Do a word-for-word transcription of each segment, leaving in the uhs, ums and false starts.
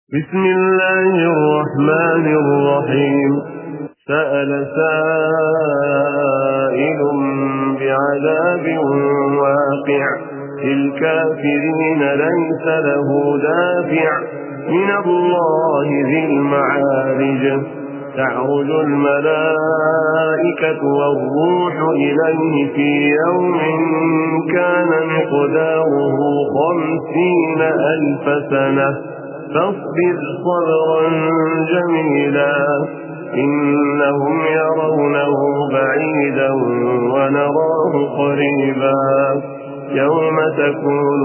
بسم الله الرحمن الرحيم. سأل سائل بعذاب واقع للكافرين ليس له دافع من الله ذي المعارج. تعرج الملائكة والروح إليه في يوم كان مقداره خمسين ألف سنة فاصبر صبرا جميلا إنهم يرونه بعيدا ونراه قريبا يوم تكون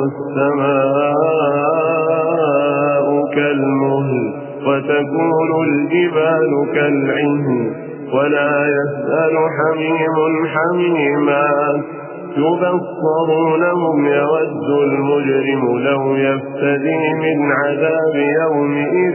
السماء كالمهل وتكون الجبال كالعهن ولا يسأل حميم حميما يبصرونهم يود المجرم لو يفتدي من عذاب يومئذ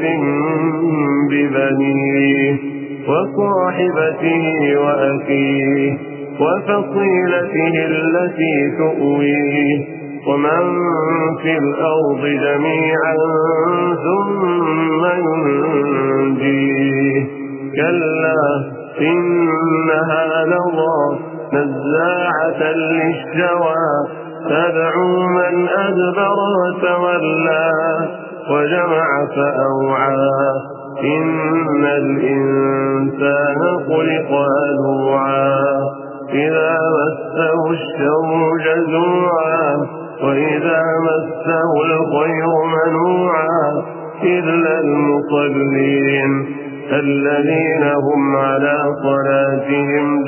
ببنيه وصاحبته وأخيه وفصيلته التي تؤويه ومن في الأرض جميعا ثم ينجيه كلا إنها لظى نزاعة للشوى تدعو من أدبر وتولى وجمع فأوعى إن الإنسان خلق هلوعا إذا مسه الشر جزوعا وإذا مسه الخير منوعا إلا المصلين الذين هم على صلاتهم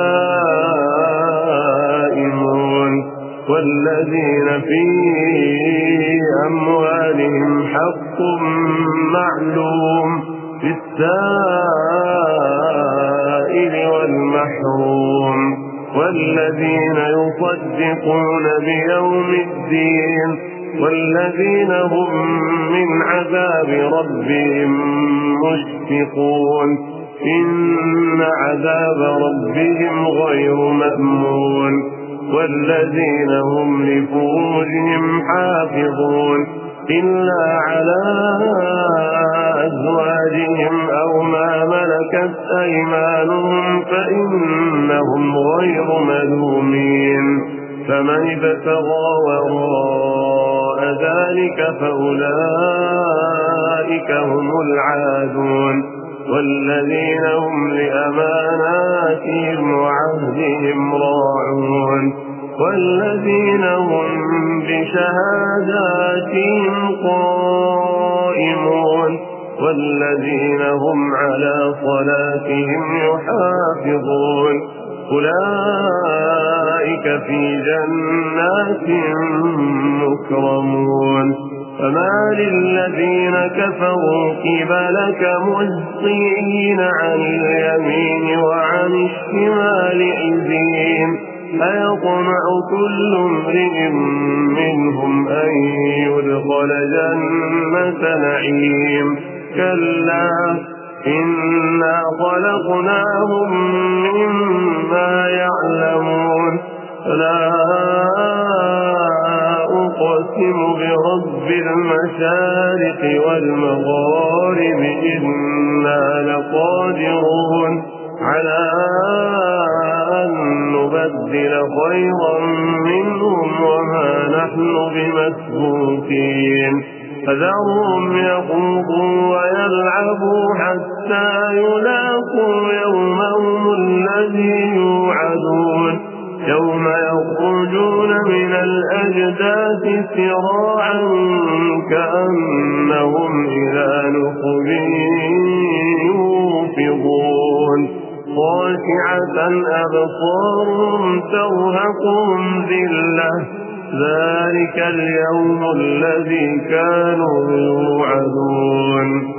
دائمون والذين في أموالهم حق معلوم للسائل والمحروم والذين يصدقون بيوم الدين والذين هم من عذاب ربهم مشفقون إن عذاب ربهم غير مأمون والذين هم لفروجهم حافظون إلا على أزواجهم أو ما ملكت أيمانهم فإنهم غير ملومين فمن ابتغى وراء ذلك فأولئك هم العادون والذين هم لأماناتهم وعهدهم راعون والذين هم بشهاداتهم قائمون والذين هم على صلاتهم يحافظون أولئك في جنات مكرمون فما للذين كفروا قبلك مهطعين عن اليمين وعن الشمال عزين أيطمع كل امرئ منهم أن يدخل جنة نعيم كلا إنا خلقناهم مما يعلمون لا أقسم برب المشارق والمغارب إنا لقادرون على أن نبدل خيرا منهم وما نحن بمسبوقين فذرهم يخوضوا ويلعبوا حتى يلاقوا يومهم الذي يوعدون يوم يخرجون من الأجداث سراعا كأنهم إلى نصب يوفضون خاشعة أبصارهم ترهقهم ذلة ذلك اليوم الذي كانوا يوعدون